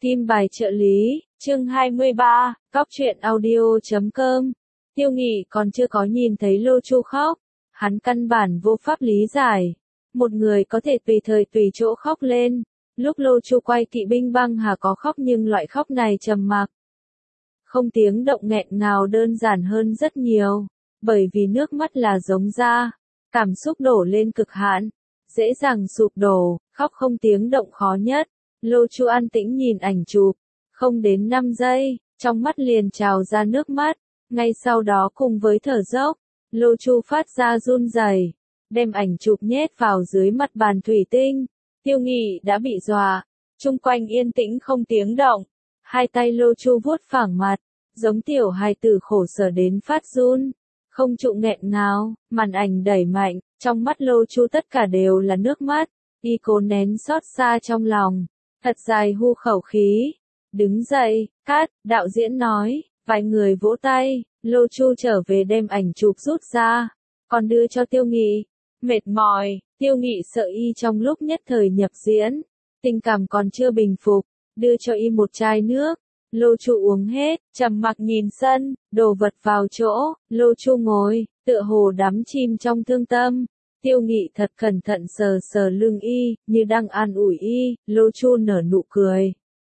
Kim bài trợ lý, chương 23, Cóc truyện audio.com. Tiêu Nghị còn chưa có nhìn thấy Lô Chu khóc, hắn căn bản vô pháp lý giải. Một người có thể tùy thời tùy chỗ khóc lên. Lúc Lô Chu quay kỵ binh băng hà có khóc nhưng loại khóc này trầm mặc. Không tiếng động nghẹn ngào đơn giản hơn rất nhiều, bởi vì nước mắt là giống da, cảm xúc đổ lên cực hạn, dễ dàng sụp đổ, khóc không tiếng động khó nhất. Lô Chu an tĩnh nhìn ảnh chụp, không đến 5 giây, trong mắt liền trào ra nước mắt, ngay sau đó cùng với thở dốc, Lô Chu phát ra run rẩy, đem ảnh chụp nhét vào dưới mặt bàn thủy tinh. Tiêu Nghị đã bị dọa, chung quanh yên tĩnh không tiếng động, hai tay Lô Chu vuốt phẳng mặt, giống tiểu hài tử khổ sở đến phát run, không trụ nghẹn ngào, màn ảnh đẩy mạnh, trong mắt Lô Chu tất cả đều là nước mắt, y cố nén xót xa trong lòng, thật dài hu khẩu khí, đứng dậy, cắt, đạo diễn nói, vài người vỗ tay, Lô Chu trở về đem ảnh chụp rút ra, còn đưa cho Tiêu Nghị, mệt mỏi, Tiêu Nghị sợ y trong lúc nhất thời nhập diễn, tình cảm còn chưa bình phục, đưa cho y một chai nước. Lô Chu uống hết, trầm mặc nhìn sân, đồ vật vào chỗ, Lô Chu ngồi, tựa hồ đắm chìm trong thương tâm. Tiêu Nghị thật cẩn thận sờ sờ lưng y, như đang an ủi y, Lô Chu nở nụ cười.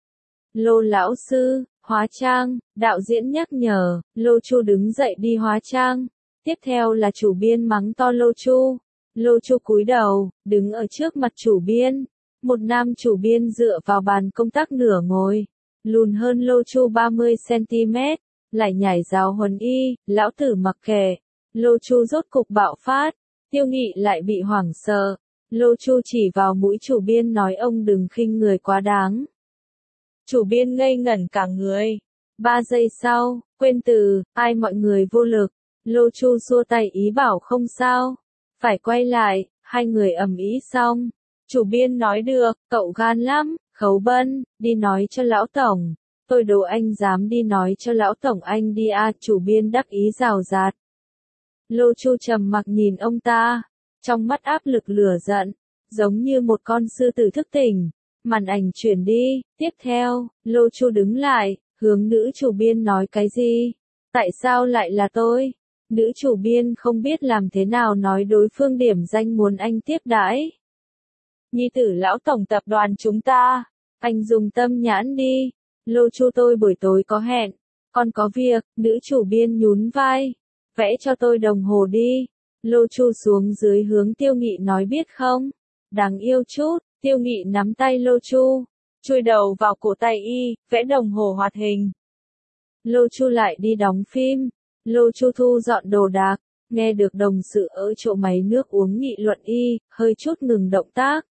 Lô lão sư, hóa trang, đạo diễn nhắc nhở, Lô Chu đứng dậy đi hóa trang. Tiếp theo là chủ biên mắng to Lô Chu. Lô Chu cúi đầu, đứng ở trước mặt chủ biên. Một nam chủ biên dựa vào bàn công tác nửa ngồi, lùn hơn Lô Chu 30cm, lại nhảy giáo huấn y, lão tử mặc kệ. Lô Chu rốt cục bạo phát, Tiêu Nghị lại bị hoảng sợ. Lô Chu chỉ vào mũi chủ biên nói ông đừng khinh người quá đáng. Chủ biên ngây ngẩn cả người. 3 giây sau, quên từ, ai mọi người vô lực. Lô Chu xua tay ý bảo không sao. Phải quay lại, hai người ầm ĩ xong. Chủ biên nói được, cậu gan lắm, Khấu Bân, đi nói cho lão tổng. Tôi đố anh dám đi nói cho lão tổng anh đi à, chủ biên đắc ý rào rạt. Lô Chu trầm mặc nhìn ông ta, trong mắt áp lực lửa giận, giống như một con sư tử thức tỉnh. Màn ảnh chuyển đi, tiếp theo, Lô Chu đứng lại, hướng nữ chủ biên nói cái gì? Tại sao lại là tôi? Nữ chủ biên không biết làm thế nào nói đối phương điểm danh muốn anh tiếp đãi. Nhi tử lão tổng tập đoàn chúng ta, anh dùng tâm nhãn đi. Lô Chu tôi buổi tối có hẹn, còn có việc, nữ chủ biên nhún vai. Vẽ cho tôi đồng hồ đi. Lô Chu xuống dưới hướng Tiêu Nghị nói biết không? Đáng yêu chút, Tiêu Nghị nắm tay Lô Chu, chui đầu vào cổ tay y, vẽ đồng hồ hoạt hình. Lô Chu lại đi đóng phim. Lô Chu thu dọn đồ đạc, nghe được đồng sự ở chỗ máy nước uống nghị luận y, hơi chút ngừng động tác.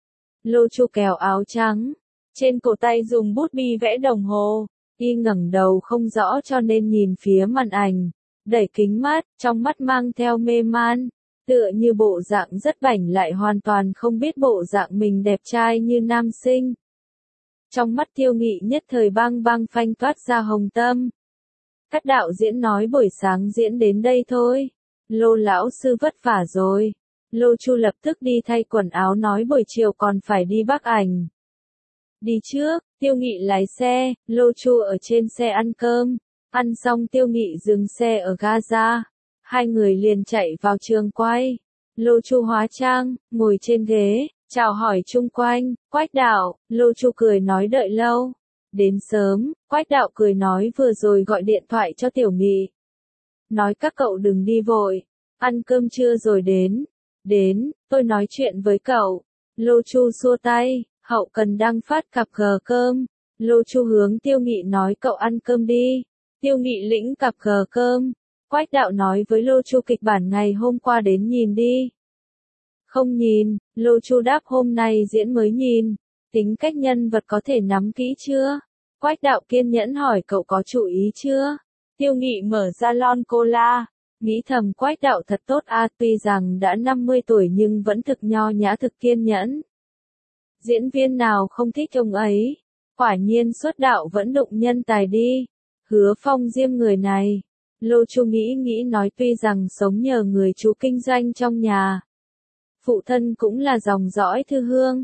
Lô Chu kéo áo trắng, trên cổ tay dùng bút bi vẽ đồng hồ, y ngẩng đầu không rõ cho nên nhìn phía màn ảnh, đẩy kính mắt, trong mắt mang theo mê man, tựa như bộ dạng rất bảnh lại hoàn toàn không biết bộ dạng mình đẹp trai như nam sinh. Trong mắt Tiêu Nghị nhất thời băng băng phanh toát ra hồng tâm. Các đạo diễn nói buổi sáng diễn đến đây thôi. Lô lão sư vất vả rồi. Lô Chu lập tức đi thay quần áo nói buổi chiều còn phải đi Bắc ảnh. Đi trước, Tiêu Nghị lái xe, Lô Chu ở trên xe ăn cơm. Ăn xong Tiêu Nghị dừng xe ở Gaza. Hai người liền chạy vào trường quay. Lô Chu hóa trang, ngồi trên ghế, chào hỏi chung quanh, Quách đạo, Lô Chu cười nói đợi lâu. Đến sớm, Quách đạo cười nói vừa rồi gọi điện thoại cho Tiểu Nghị. Nói các cậu đừng đi vội, ăn cơm trưa rồi đến. Đến, tôi nói chuyện với cậu. Lô Chu xua tay, hậu cần đang phát cặp gờ cơm. Lô Chu hướng Tiêu Nghị nói cậu ăn cơm đi. Tiêu Nghị lĩnh cặp gờ cơm. Quách đạo nói với Lô Chu kịch bản ngày hôm qua đến nhìn đi. Không nhìn, Lô Chu đáp hôm nay diễn mới nhìn. Tính cách nhân vật có thể nắm kỹ chưa? Quách đạo kiên nhẫn hỏi cậu có chú ý chưa? Tiêu Nghị mở ra lon cola, nghĩ thầm Quách đạo thật tốt a, tuy rằng đã 50 tuổi nhưng vẫn thực nho nhã thực kiên nhẫn. Diễn viên nào không thích ông ấy? Quả nhiên xuất đạo vẫn đụng nhân tài đi. Hứa Phong Diêm người này. Lô Chu nghĩ nói tuy rằng sống nhờ người chú kinh doanh trong nhà. Phụ thân cũng là dòng dõi thư hương.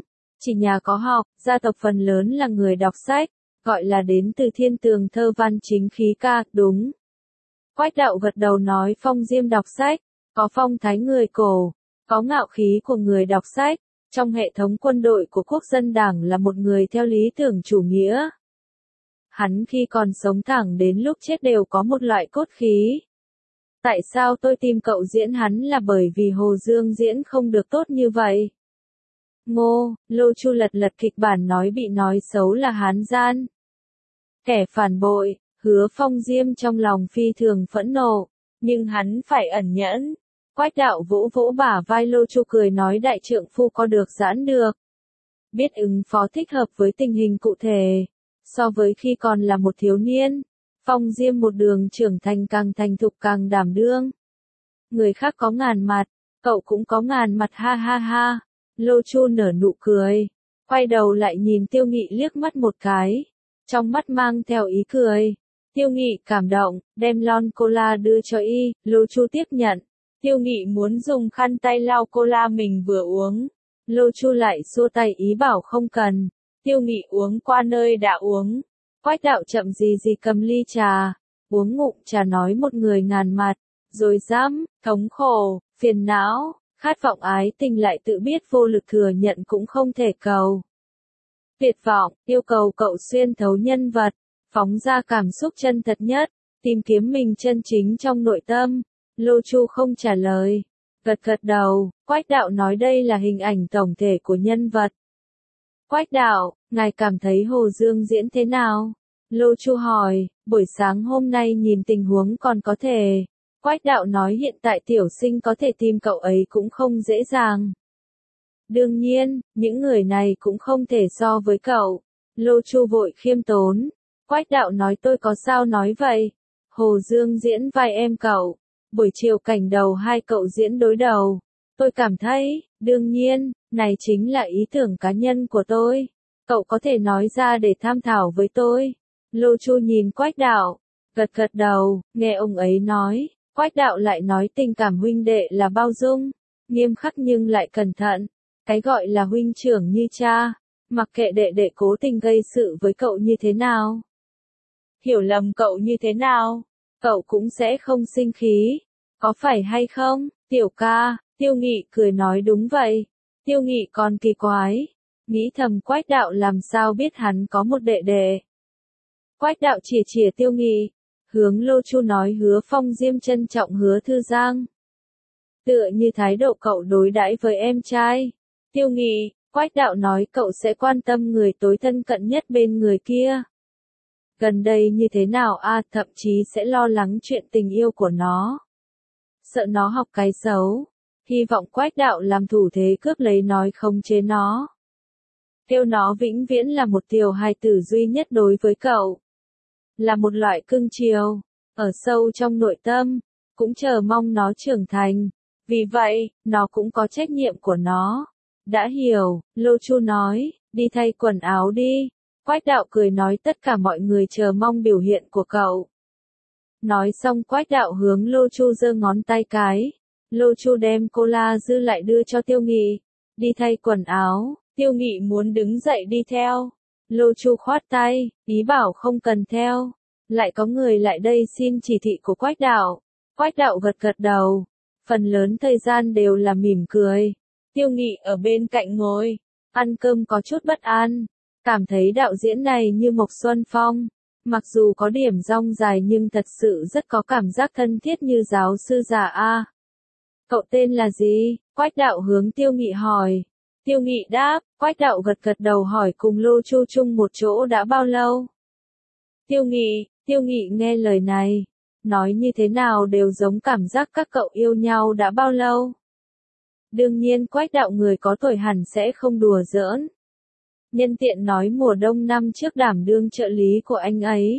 Chỉ nhà có học, gia tộc phần lớn là người đọc sách, gọi là đến từ thiên tường thơ văn chính khí ca, đúng. Quách đạo gật đầu nói Phong Diêm đọc sách, có phong thái người cổ, có ngạo khí của người đọc sách, trong hệ thống quân đội của quốc dân đảng là một người theo lý tưởng chủ nghĩa. Hắn khi còn sống thẳng đến lúc chết đều có một loại cốt khí. Tại sao tôi tìm cậu diễn hắn là bởi vì Hồ Dương diễn không được tốt như vậy. Ngô, Lô Chu lật lật kịch bản nói bị nói xấu là hán gian. Kẻ phản bội, Hứa Phong Diêm trong lòng phi thường phẫn nộ, nhưng hắn phải ẩn nhẫn. Quách đạo vỗ vỗ bả vai Lô Chu cười nói đại trượng phu có được giãn được. Biết ứng phó thích hợp với tình hình cụ thể. So với khi còn là một thiếu niên, Phong Diêm một đường trưởng thành càng thành thục càng đảm đương. Người khác có ngàn mặt, cậu cũng có ngàn mặt ha ha ha. Lô Chu nở nụ cười, quay đầu lại nhìn Tiêu Nghị liếc mắt một cái, trong mắt mang theo ý cười. Tiêu Nghị cảm động, đem lon cola đưa cho y, Lô Chu tiếp nhận. Tiêu Nghị muốn dùng khăn tay lau cola mình vừa uống. Lô Chu lại xua tay ý bảo không cần. Tiêu Nghị uống qua nơi đã uống. Quách đạo chậm gì gì cầm ly trà, uống ngụm trà nói một người ngàn mặt, rồi dám, thống khổ, phiền não, khát vọng ái tình lại tự biết vô lực thừa nhận cũng không thể cầu. Tuyệt vọng, yêu cầu cậu xuyên thấu nhân vật, phóng ra cảm xúc chân thật nhất, tìm kiếm mình chân chính trong nội tâm. Lô Chu không trả lời, gật gật đầu. Quách đạo nói đây là hình ảnh tổng thể của nhân vật. Quách đạo, ngài cảm thấy Hồ Dương diễn thế nào? Lô Chu hỏi, buổi sáng hôm nay nhìn tình huống còn có thể. Quách đạo nói hiện tại tiểu sinh có thể tìm cậu ấy cũng không dễ dàng. Đương nhiên, những người này cũng không thể so với cậu. Lô Chu vội khiêm tốn. Quách đạo nói tôi có sao nói vậy? Hồ Dương diễn vai em cậu. Buổi chiều cảnh đầu hai cậu diễn đối đầu. Tôi cảm thấy, đương nhiên, này chính là ý tưởng cá nhân của tôi. Cậu có thể nói ra để tham thảo với tôi. Lô Chu nhìn Quách đạo, gật gật đầu, nghe ông ấy nói. Quách đạo lại nói tình cảm huynh đệ là bao dung, nghiêm khắc nhưng lại cẩn thận. Cái gọi là huynh trưởng như cha, mặc kệ đệ đệ cố tình gây sự với cậu như thế nào, hiểu lầm cậu như thế nào, cậu cũng sẽ không sinh khí. Có phải hay không, tiểu ca? Tiêu Nghị cười nói đúng vậy. Tiêu Nghị còn kỳ quái, nghĩ thầm Quách đạo làm sao biết hắn có một đệ đệ. Quách đạo chỉ chìa Tiêu Nghị, hướng Lô Chu nói Hứa Phong Diêm trân trọng Hứa Thư Giang. Tựa như thái độ cậu đối đãi với em trai. Tiêu Nghị, Quách đạo nói cậu sẽ quan tâm người tối thân cận nhất bên người kia. Gần đây như thế nào thậm chí sẽ lo lắng chuyện tình yêu của nó. Sợ nó học cái xấu. Hy vọng Quách đạo làm thủ thế cướp lấy nói khống chế nó. Kêu nó vĩnh viễn là một tiểu hài tử duy nhất đối với cậu. Là một loại cưng chiều, ở sâu trong nội tâm, cũng chờ mong nó trưởng thành. Vì vậy, nó cũng có trách nhiệm của nó. Đã hiểu, Lô Chu nói, đi thay quần áo đi. Quách đạo cười nói tất cả mọi người chờ mong biểu hiện của cậu. Nói xong Quách đạo hướng Lô Chu giơ ngón tay cái. Lô Chu đem cola dư lại đưa cho Tiêu Nghị. Đi thay quần áo, Tiêu Nghị muốn đứng dậy đi theo. Lô Chu khoát tay, ý bảo không cần theo. Lại có người lại đây xin chỉ thị của Quách đạo. Quách đạo gật gật đầu. Phần lớn thời gian đều là mỉm cười. Tiêu Nghị ở bên cạnh ngồi, ăn cơm có chút bất an. Cảm thấy đạo diễn này như Mộc Xuân Phong. Mặc dù có điểm dong dài nhưng thật sự rất có cảm giác thân thiết như giáo sư già a. Cậu tên là gì? Quách đạo hướng Tiêu Nghị hỏi. Tiêu Nghị đáp, Quách đạo gật gật đầu hỏi cùng Lô Chu chung một chỗ đã bao lâu? Tiêu Nghị nghe lời này, nói như thế nào đều giống cảm giác các cậu yêu nhau đã bao lâu. Đương nhiên Quách đạo người có tuổi hẳn sẽ không đùa giỡn. Nhân tiện nói mùa đông năm trước đảm đương trợ lý của anh ấy.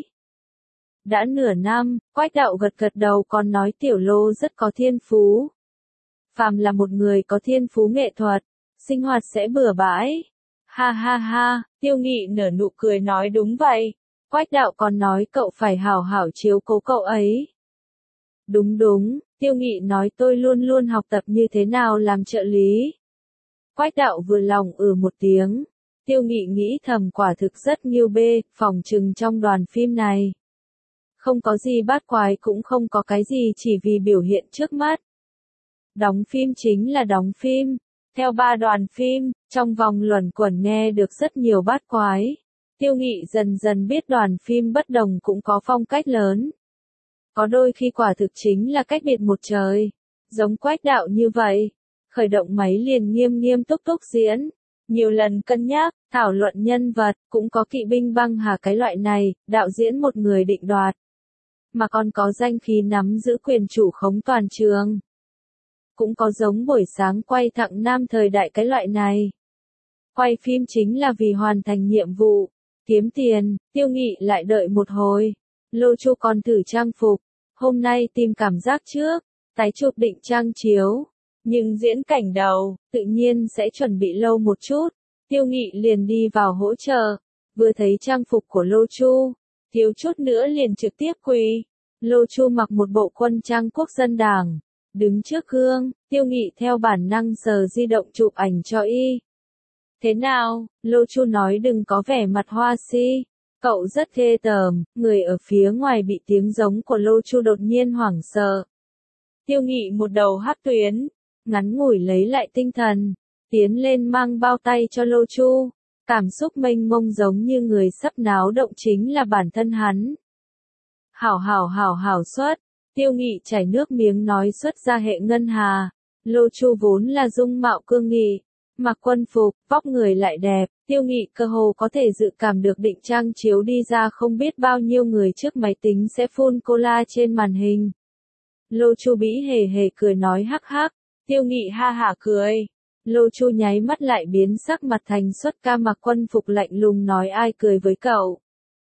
Đã nửa năm, Quách đạo gật gật đầu còn nói Tiểu Lô rất có thiên phú. Phàm là một người có thiên phú nghệ thuật, sinh hoạt sẽ bừa bãi. Ha ha ha, Tiêu Nghị nở nụ cười nói đúng vậy. Quách đạo còn nói cậu phải hảo hảo chiếu cố cậu ấy. Đúng đúng, Tiêu Nghị nói tôi luôn luôn học tập như thế nào làm trợ lý. Quách đạo vừa lòng một tiếng. Tiêu Nghị nghĩ thầm quả thực rất nghiêu bê, phỏng chừng trong đoàn phim này. Không có gì bát quái cũng không có cái gì chỉ vì biểu hiện trước mắt. Đóng phim chính là đóng phim. Theo ba đoàn phim, trong vòng luẩn quẩn nghe được rất nhiều bát quái. Tiêu Nghị dần dần biết đoàn phim bất đồng cũng có phong cách lớn. Có đôi khi quả thực chính là cách biệt một trời. Giống Quách Đạo như vậy. Khởi động máy liền nghiêm nghiêm túc túc diễn. Nhiều lần cân nhắc, thảo luận nhân vật, cũng có kỵ binh băng hà cái loại này, đạo diễn một người định đoạt. Mà còn có danh khí nắm giữ quyền chủ khống toàn trường. Cũng có giống buổi sáng quay Thặng Nam thời đại cái loại này. Quay phim chính là vì hoàn thành nhiệm vụ, kiếm tiền. Tiêu Nghị lại đợi một hồi. Lô Chu còn thử trang phục. Hôm nay tìm cảm giác trước, tái chụp định trang chiếu. Nhưng diễn cảnh đầu, tự nhiên sẽ chuẩn bị lâu một chút. Tiêu Nghị liền đi vào hỗ trợ. Vừa thấy trang phục của Lô Chu, thiếu chút nữa liền trực tiếp quỳ. Lô Chu mặc một bộ quân trang quốc dân đảng. Đứng trước gương, Tiêu Nghị theo bản năng sờ di động chụp ảnh cho y. Thế nào? Lô Chu nói đừng có vẻ mặt hoa si. Cậu rất ghê tởm. Người ở phía ngoài bị tiếng giống của Lô Chu đột nhiên hoảng sợ. Tiêu Nghị một đầu hắc tuyến. Ngắn ngủi lấy lại tinh thần. Tiến lên mang bao tay cho Lô Chu. Cảm xúc mênh mông giống như người sắp náo động chính là bản thân hắn. Hảo xuất. Tiêu Nghị chảy nước miếng nói xuất ra hệ ngân hà. Lô Chu vốn là dung mạo cương nghị. Mặc quân phục, vóc người lại đẹp. Tiêu Nghị cơ hồ có thể dự cảm được định trang chiếu đi ra không biết bao nhiêu người trước máy tính sẽ phun cola trên màn hình. Lô Chu bĩ hề hề cười nói hắc hắc. Tiêu Nghị ha hả cười. Lô Chu nháy mắt lại biến sắc mặt thành xuất ca mặc quân phục lạnh lùng nói ai cười với cậu.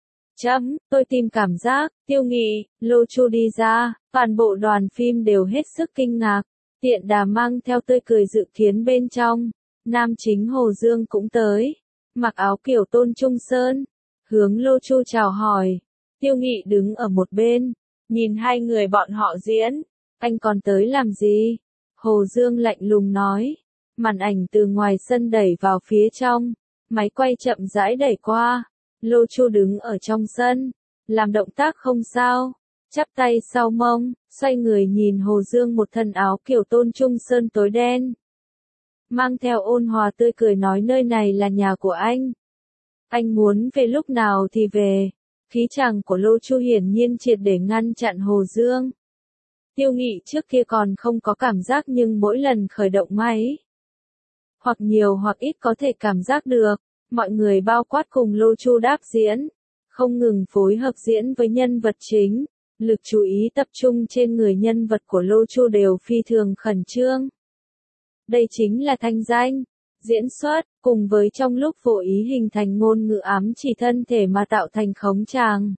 Tôi tìm cảm giác. Tiêu Nghị, Lô Chu đi ra, toàn bộ đoàn phim đều hết sức kinh ngạc. Tiện đà mang theo tươi cười dự kiến bên trong. Nam chính Hồ Dương cũng tới. Mặc áo kiểu Tôn Trung Sơn. Hướng Lô Chu chào hỏi. Tiêu Nghị đứng ở một bên. Nhìn hai người bọn họ diễn. Anh còn tới làm gì? Hồ Dương lạnh lùng nói. Màn ảnh từ ngoài sân đẩy vào phía trong. Máy quay chậm rãi đẩy qua. Lô Chu đứng ở trong sân. Làm động tác không sao. Chắp tay sau mông. Xoay người nhìn Hồ Dương một thân áo kiểu Tôn Trung Sơn tối đen. Mang theo ôn hòa tươi cười nói nơi này là nhà của anh. Anh muốn về lúc nào thì về. Khí chàng của Lô Chu hiển nhiên triệt để ngăn chặn Hồ Dương. Tiêu Nghị trước kia còn không có cảm giác nhưng mỗi lần khởi động máy. Hoặc nhiều hoặc ít có thể cảm giác được. Mọi người bao quát cùng Lô Chu đáp diễn. Không ngừng phối hợp diễn với nhân vật chính. Lực chú ý tập trung trên người nhân vật của Lô Chu đều phi thường khẩn trương. Đây chính là thanh danh, diễn xuất, cùng với trong lúc vô ý hình thành ngôn ngữ ám chỉ thân thể mà tạo thành khống tràng.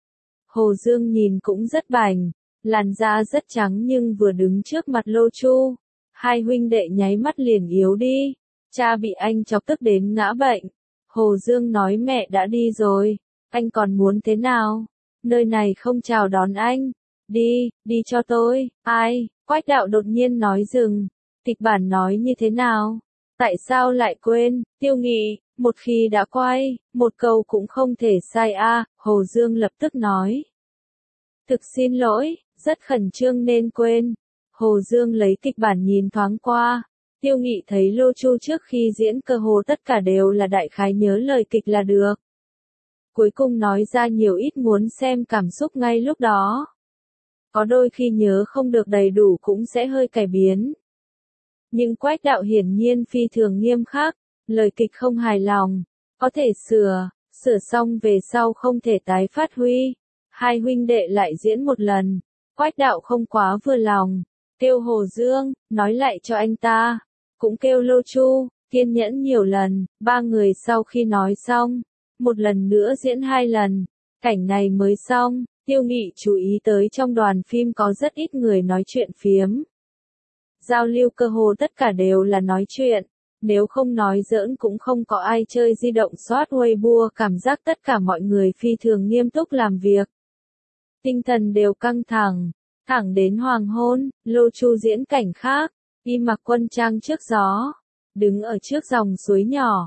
Hồ Dương nhìn cũng rất bảnh, làn da rất trắng nhưng vừa đứng trước mặt Lô Chu, hai huynh đệ nháy mắt liền yếu đi, cha bị anh chọc tức đến ngã bệnh. Hồ Dương nói mẹ đã đi rồi, anh còn muốn thế nào? Nơi này không chào đón anh. Đi cho tôi. Ai? Quách Đạo đột nhiên nói dừng. Kịch bản nói như thế nào? Tại sao lại quên? Tiêu Nghị, một khi đã quay, một câu cũng không thể sai a. Hồ Dương lập tức nói. Thực xin lỗi, rất khẩn trương nên quên. Hồ Dương lấy kịch bản nhìn thoáng qua. Tiêu Nghị thấy Lô Chu trước khi diễn cơ hồ tất cả đều là đại khái nhớ lời kịch là được. Cuối cùng nói ra nhiều ít muốn xem cảm xúc ngay lúc đó. Có đôi khi nhớ không được đầy đủ cũng sẽ hơi cải biến. Nhưng Quách Đạo hiển nhiên phi thường nghiêm khắc, lời kịch không hài lòng, có thể sửa xong về sau không thể tái phát huy. Hai huynh đệ lại diễn một lần, Quách Đạo không quá vừa lòng, kêu Hồ Dương, nói lại cho anh ta, cũng kêu Lô Chu, kiên nhẫn nhiều lần, ba người sau khi nói xong, một lần nữa diễn hai lần, cảnh này mới xong. Tiêu Nghị chú ý tới trong đoàn phim có rất ít người nói chuyện phiếm. Giao lưu cơ hồ tất cả đều là nói chuyện, nếu không nói giỡn cũng không có ai chơi di động soát Weibo, cảm giác tất cả mọi người phi thường nghiêm túc làm việc. Tinh thần đều căng thẳng đến hoàng hôn, Lô Chu diễn cảnh khác, y mặc quân trang trước gió, đứng ở trước dòng suối nhỏ,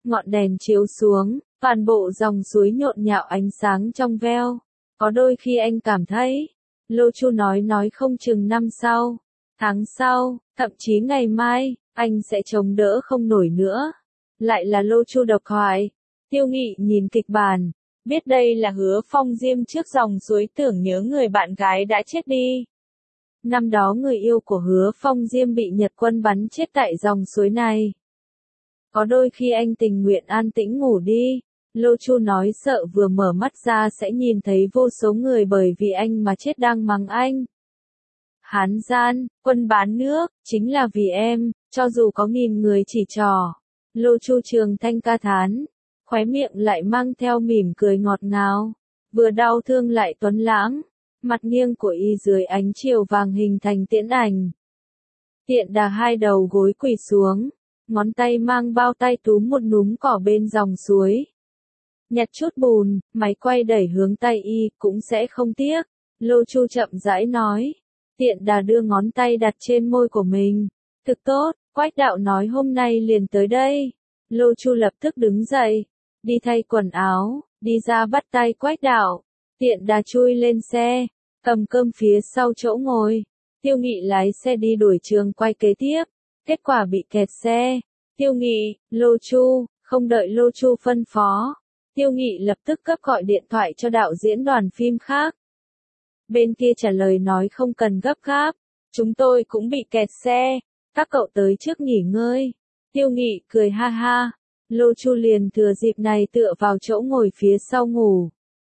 ngọn đèn chiếu xuống, toàn bộ dòng suối nhộn nhạo ánh sáng trong veo. Có đôi khi anh cảm thấy, Lô Chu nói không chừng năm sau, tháng sau, thậm chí ngày mai, anh sẽ chống đỡ không nổi nữa. Lại là Lô Chu độc thoại. Tiêu Nghị nhìn kịch bản, biết đây là Hứa Phong Diêm trước dòng suối tưởng nhớ người bạn gái đã chết đi. Năm đó người yêu của Hứa Phong Diêm bị Nhật quân bắn chết tại dòng suối này. Có đôi khi anh tình nguyện an tĩnh ngủ đi. Lô Chu nói sợ vừa mở mắt ra sẽ nhìn thấy vô số người bởi vì anh mà chết đang mắng anh. Hán gian, quân bán nước, chính là vì em, cho dù có nghìn người chỉ trỏ. Lô Chu Trường Thanh ca thán, khóe miệng lại mang theo mỉm cười ngọt ngào, vừa đau thương lại tuấn lãng, mặt nghiêng của y dưới ánh chiều vàng hình thành tiễn ảnh. Tiện Đà hai đầu gối quỳ xuống, ngón tay mang bao tay túm một núm cỏ bên dòng suối. Nhặt chút bùn, máy quay đẩy hướng tay y cũng sẽ không tiếc. Lô Chu chậm rãi nói. Tiện Đà đưa ngón tay đặt trên môi của mình. Thực tốt, Quách đạo nói hôm nay liền tới đây. Lô Chu lập tức đứng dậy, đi thay quần áo, đi ra bắt tay Quách đạo. Tiện Đà chui lên xe, cầm cơm phía sau chỗ ngồi. Tiêu Nghị lái xe đi đuổi trường quay kế tiếp. Kết quả bị kẹt xe. Tiêu Nghị, Lô Chu, không đợi Lô Chu phân phó. Tiêu Nghị lập tức cấp gọi điện thoại cho đạo diễn đoàn phim khác. Bên kia trả lời nói không cần gấp gáp, chúng tôi cũng bị kẹt xe, các cậu tới trước nghỉ ngơi. Tiêu Nghị cười ha ha, Lô Chu liền thừa dịp này tựa vào chỗ ngồi phía sau ngủ.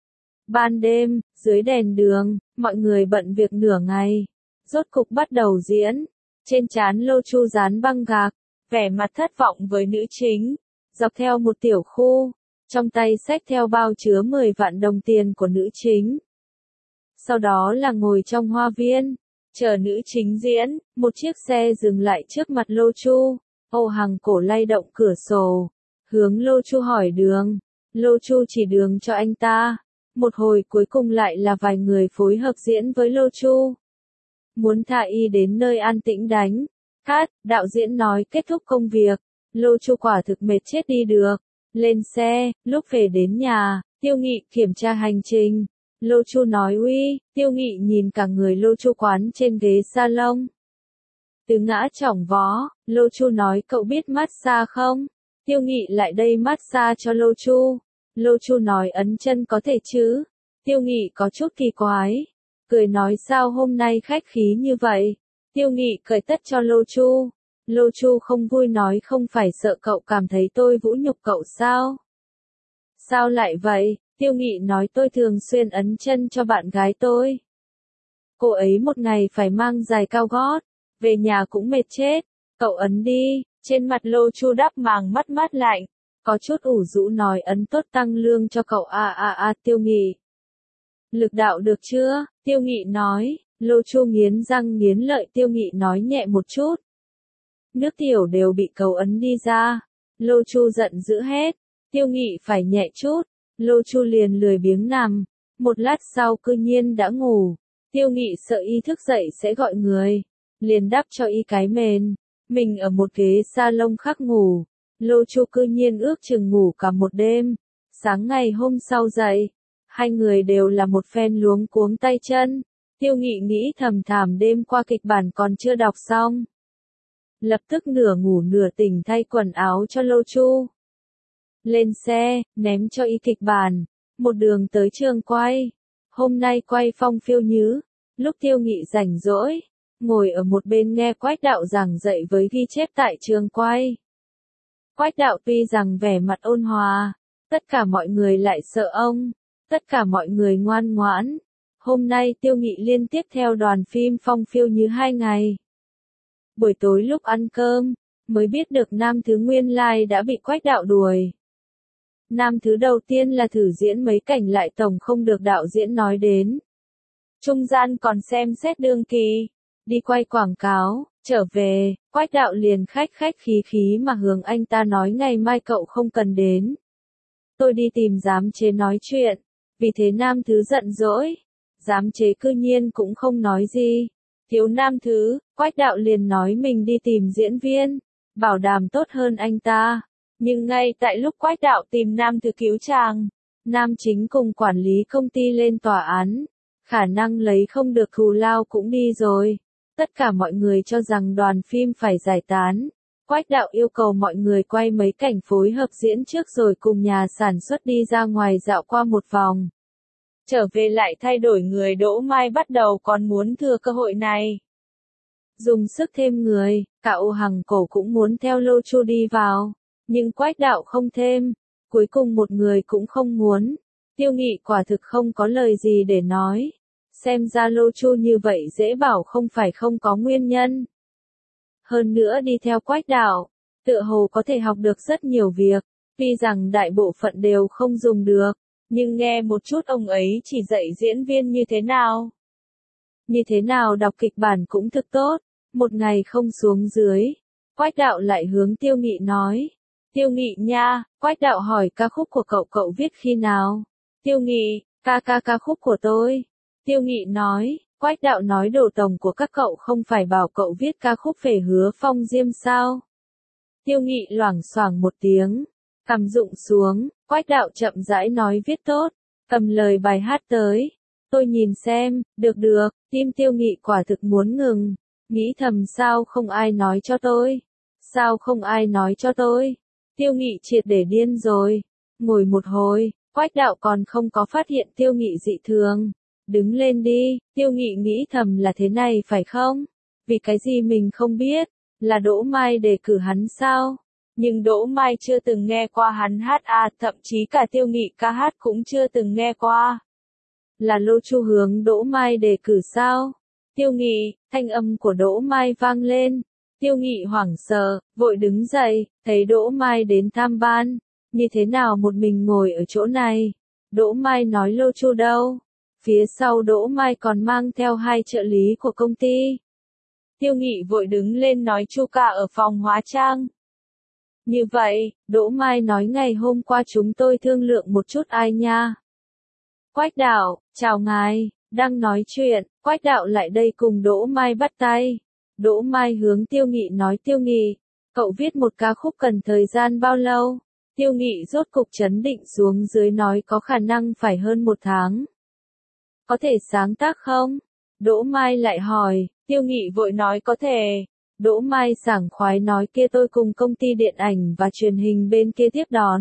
Ban đêm, dưới đèn đường, mọi người bận việc nửa ngày, rốt cục bắt đầu diễn. Trên trán Lô Chu dán băng gạc, vẻ mặt thất vọng với nữ chính, dọc theo một tiểu khu. Trong tay xách theo bao chứa 10 vạn đồng tiền của nữ chính. Sau đó là ngồi trong hoa viên, chờ nữ chính diễn, một chiếc xe dừng lại trước mặt Lô Chu. Âu Hằng cổ lay động cửa sổ, hướng Lô Chu hỏi đường. Lô Chu chỉ đường cho anh ta. Một hồi cuối cùng lại là vài người phối hợp diễn với Lô Chu. Muốn thả y đến nơi an tĩnh đánh. Cát, đạo diễn nói kết thúc công việc. Lô Chu quả thực mệt chết đi được. Lên xe, lúc về đến nhà, Tiêu Nghị kiểm tra hành trình. Lô Chu nói uy, Tiêu Nghị nhìn cả người Lô Chu quán trên ghế salon. Từ ngã chỏng vó, Lô Chu nói cậu biết massage không? Tiêu Nghị lại đây massage cho Lô Chu. Lô Chu nói ấn chân có thể chứ? Tiêu Nghị có chút kỳ quái. Cười nói sao hôm nay khách khí như vậy? Tiêu Nghị cởi tất cho Lô Chu. Lô Chu không vui nói không phải sợ cậu cảm thấy tôi vũ nhục cậu sao? Sao lại vậy? Tiêu Nghị nói tôi thường xuyên ấn chân cho bạn gái tôi. Cô ấy một ngày phải mang giày cao gót, về nhà cũng mệt chết. Cậu ấn đi, trên mặt Lô Chu đắp màng mắt mát lạnh, có chút ủ rũ nói ấn tốt tăng lương cho cậu Tiêu Nghị. Lực đạo được chưa? Tiêu Nghị nói. Lô Chu nghiến răng nghiến lợi. Tiêu Nghị nói nhẹ một chút. Nước tiểu đều bị cậu ấn đi ra. Lô Chu giận dữ hết. Tiêu Nghị phải nhẹ chút. Lô Chu liền lười biếng nằm. Một lát sau cư nhiên đã ngủ. Tiêu Nghị sợ y thức dậy sẽ gọi người. Liền đắp cho y cái mền. Mình ở một ghế salon khác ngủ. Lô Chu cư nhiên ước chừng ngủ cả một đêm. Sáng ngày hôm sau dậy. Hai người đều là một phen luống cuống tay chân. Tiêu Nghị nghĩ thầm thảm đêm qua kịch bản còn chưa đọc xong. Lập tức nửa ngủ nửa tỉnh thay quần áo cho Lô Chu. Lên xe, ném cho y kịch bản. Một đường tới trường quay. Hôm nay quay Phong Phiêu Nhứ. Lúc Tiêu Nghị rảnh rỗi, ngồi ở một bên nghe Quách đạo giảng dạy với ghi chép tại trường quay. Quách đạo tuy rằng vẻ mặt ôn hòa, tất cả mọi người lại sợ ông. Tất cả mọi người ngoan ngoãn. Hôm nay Tiêu Nghị liên tiếp theo đoàn phim Phong Phiêu Nhứ 2 ngày. Buổi tối lúc ăn cơm, mới biết được nam thứ nguyên lai đã bị Quách đạo đuổi. Nam thứ đầu tiên là thử diễn mấy cảnh lại tổng không được đạo diễn nói đến. Trung gian còn xem xét đương kỳ, đi quay quảng cáo, trở về, Quách đạo liền khách khí khí mà hướng anh ta nói ngày mai cậu không cần đến. Tôi đi tìm giám chế nói chuyện, vì thế nam thứ giận dỗi. Giám chế cư nhiên cũng không nói gì. Thiếu nam thứ, Quách đạo liền nói mình đi tìm diễn viên, bảo đảm tốt hơn anh ta. Nhưng ngay tại lúc Quách Đạo tìm Nam Thư cứu chàng, Nam Chính cùng quản lý công ty lên tòa án, khả năng lấy không được thù lao cũng đi rồi. Tất cả mọi người cho rằng đoàn phim phải giải tán. Quách Đạo yêu cầu mọi người quay mấy cảnh phối hợp diễn trước rồi cùng nhà sản xuất đi ra ngoài dạo qua một vòng. Trở về lại thay đổi người, Đỗ Mai bắt đầu còn muốn thừa cơ hội này. Dùng sức thêm người, cả Ô Hằng Cổ cũng muốn theo Lô Chu đi vào. Nhưng Quách Đạo không thêm. Cuối cùng một người cũng không muốn. Tiêu Nghị quả thực không có lời gì để nói. Xem ra Lô Chu như vậy dễ bảo không phải không có nguyên nhân. Hơn nữa đi theo Quách Đạo, tựa hồ có thể học được rất nhiều việc, tuy rằng đại bộ phận đều không dùng được, nhưng nghe một chút ông ấy chỉ dạy diễn viên như thế nào. Như thế nào đọc kịch bản cũng thực tốt, một ngày không xuống dưới. Quách Đạo lại hướng Tiêu Nghị nói. Tiêu Nghị nha, Quách Đạo hỏi ca khúc của cậu viết khi nào? Tiêu Nghị, ca khúc của tôi. Tiêu Nghị nói, Quách Đạo nói đồ tổng của các cậu không phải bảo cậu viết ca khúc về Hứa Phong Diêm sao? Tiêu Nghị loảng xoảng một tiếng, cằm rụng xuống, Quách Đạo chậm rãi nói viết tốt, cầm lời bài hát tới. Tôi nhìn xem, được, tim Tiêu Nghị quả thực muốn ngừng, nghĩ thầm sao không ai nói cho tôi? Sao không ai nói cho tôi? Tiêu Nghị triệt để điên rồi. Ngồi một hồi, Quách Đạo còn không có phát hiện Tiêu Nghị dị thường. Đứng lên đi, Tiêu Nghị nghĩ thầm là thế này phải không? Vì cái gì mình không biết? Là Đỗ Mai đề cử hắn sao? Nhưng Đỗ Mai chưa từng nghe qua hắn hát à, thậm chí cả Tiêu Nghị ca hát cũng chưa từng nghe qua. Là Lô Chu hướng Đỗ Mai đề cử sao? Tiêu Nghị, thanh âm của Đỗ Mai vang lên. Tiêu Nghị hoảng sợ, vội đứng dậy, thấy Đỗ Mai đến tham ban. Như thế nào một mình ngồi ở chỗ này? Đỗ Mai nói Lô Chu đâu? Phía sau Đỗ Mai còn mang theo 2 trợ lý của công ty. Tiêu Nghị vội đứng lên nói Chu ca ở phòng hóa trang. Như vậy, Đỗ Mai nói ngày hôm qua chúng tôi thương lượng một chút ai nha. Quách Đạo, chào ngài, đang nói chuyện, Quách Đạo lại đây cùng Đỗ Mai bắt tay. Đỗ Mai hướng Tiêu Nghị nói Tiêu Nghị, cậu viết một ca khúc cần thời gian bao lâu? Tiêu Nghị rốt cục trấn định xuống dưới nói có khả năng phải hơn 1 tháng. Có thể sáng tác không? Đỗ Mai lại hỏi, Tiêu Nghị vội nói có thể. Đỗ Mai sảng khoái nói kia tôi cùng công ty điện ảnh và truyền hình bên kia tiếp đón.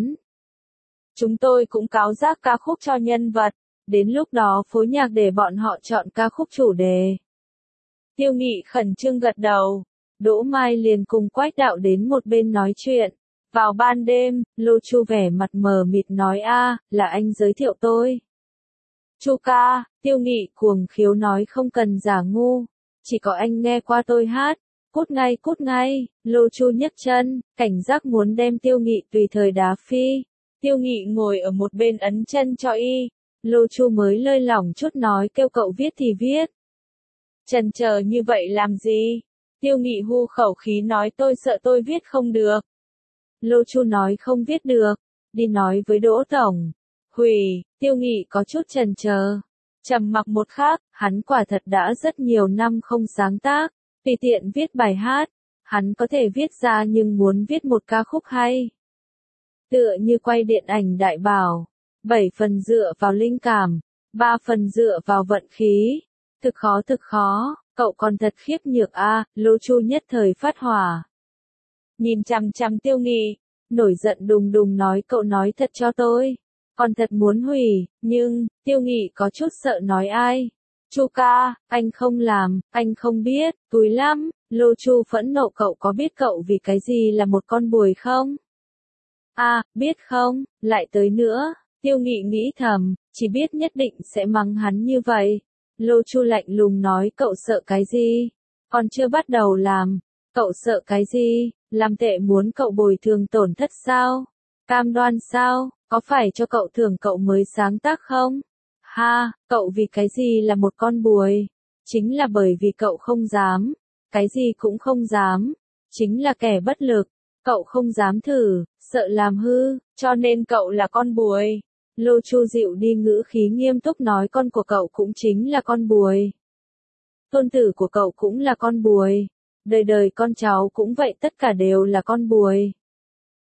Chúng tôi cũng cáo giác ca khúc cho nhân vật, đến lúc đó phối nhạc để bọn họ chọn ca khúc chủ đề. Tiêu Nghị khẩn trương gật đầu, Đỗ Mai liền cùng Quách Đạo đến một bên nói chuyện. Vào ban đêm, Lô Chu vẻ mặt mờ mịt nói là anh giới thiệu tôi. Chu ca, Tiêu Nghị cuồng khiếu nói không cần giả ngu, chỉ có anh nghe qua tôi hát. Cút ngay, Lô Chu nhấc chân, cảnh giác muốn đem Tiêu Nghị tùy thời đá phi. Tiêu Nghị ngồi ở một bên ấn chân cho y. Lô Chu mới lơi lỏng chút nói kêu cậu viết thì viết. Chần chờ như vậy làm gì? Tiêu Nghị hu khẩu khí nói tôi sợ tôi viết không được. Lô Chu nói không viết được, đi nói với Đỗ Tổng. Hủy, Tiêu Nghị có chút chần chờ. Trầm mặc một khắc, hắn quả thật đã rất nhiều năm không sáng tác, tùy tiện viết bài hát. Hắn có thể viết ra nhưng muốn viết một ca khúc hay. Tựa như quay điện ảnh đại bảo, 7 phần dựa vào linh cảm, 3 phần dựa vào vận khí. Thực khó, cậu còn thật khiếp nhược Lô Chu nhất thời phát hỏa. Nhìn chằm chằm Tiêu Nghị, nổi giận đùng đùng nói cậu nói thật cho tôi. Còn thật muốn hủy, nhưng, Tiêu Nghị có chút sợ nói ai. Chu ca, anh không làm, anh không biết, túi lắm. Lô Chu phẫn nộ cậu có biết cậu vì cái gì là một con bùi không? Biết không, lại tới nữa. Tiêu Nghị nghĩ thầm, chỉ biết nhất định sẽ mắng hắn như vậy. Lô Chu lạnh lùng nói cậu sợ cái gì? Còn chưa bắt đầu làm. Cậu sợ cái gì? Làm tệ muốn cậu bồi thường tổn thất sao? Cam đoan sao? Có phải cho cậu thưởng cậu mới sáng tác không? Cậu vì cái gì là một con bùi? Chính là bởi vì cậu không dám. Cái gì cũng không dám. Chính là kẻ bất lực. Cậu không dám thử, sợ làm hư, cho nên cậu là con bùi. Lô Chu dịu đi ngữ khí nghiêm túc nói con của cậu cũng chính là con bùi. Tôn tử của cậu cũng là con bùi. Đời đời con cháu cũng vậy tất cả đều là con bùi.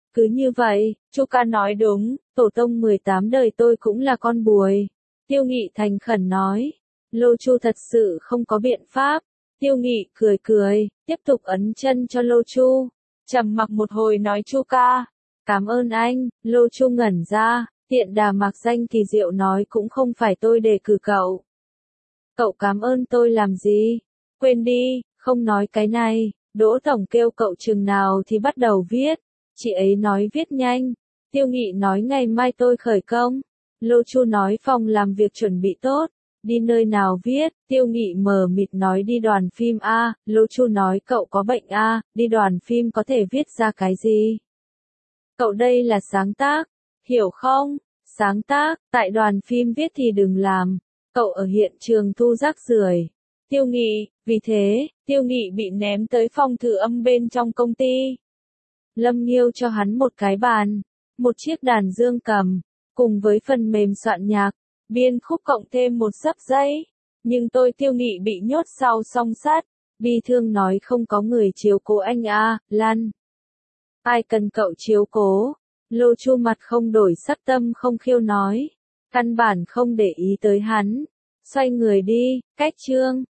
Cứ như vậy, Chu ca nói đúng, tổ tông 18 đời tôi cũng là con buổi. Tiêu Nghị thành khẩn nói. Lô Chu thật sự không có biện pháp. Tiêu Nghị cười cười, tiếp tục ấn chân cho Lô Chu. Trầm mặc một hồi nói Chu ca. Cảm ơn anh, Lô Chu ngẩn ra, tiện đà mặc danh kỳ diệu nói cũng không phải tôi đề cử cậu. Cậu cảm ơn tôi làm gì? Quên đi, không nói cái này, Đỗ Tổng kêu cậu chừng nào thì bắt đầu viết. Chị ấy nói viết nhanh. Tiêu Nghị nói ngày mai tôi khởi công. Lô Chu nói phòng làm việc chuẩn bị tốt. Đi nơi nào viết, Tiêu Nghị mờ mịt nói đi đoàn phim A, Lô Chu nói cậu có bệnh A, đi đoàn phim có thể viết ra cái gì? Cậu đây là sáng tác, hiểu không? Sáng tác, tại đoàn phim viết thì đừng làm. Cậu ở hiện trường thu rác rưởi. Tiêu Nghị, vì thế, Tiêu Nghị bị ném tới phòng thử âm bên trong công ty. Lâm Nghiêu cho hắn một cái bàn, một chiếc đàn dương cầm, cùng với phần mềm soạn nhạc, biên khúc cộng thêm một xấp giấy. Nhưng tôi Tiêu Nghị bị nhốt sau song sắt, bi thương nói không có người chiếu cố anh a, lăn. Ai cần cậu chiếu cố? Lô Chu mặt không đổi sắc tâm không khiêu nói. Căn bản không để ý tới hắn. Xoay người đi, cách chương.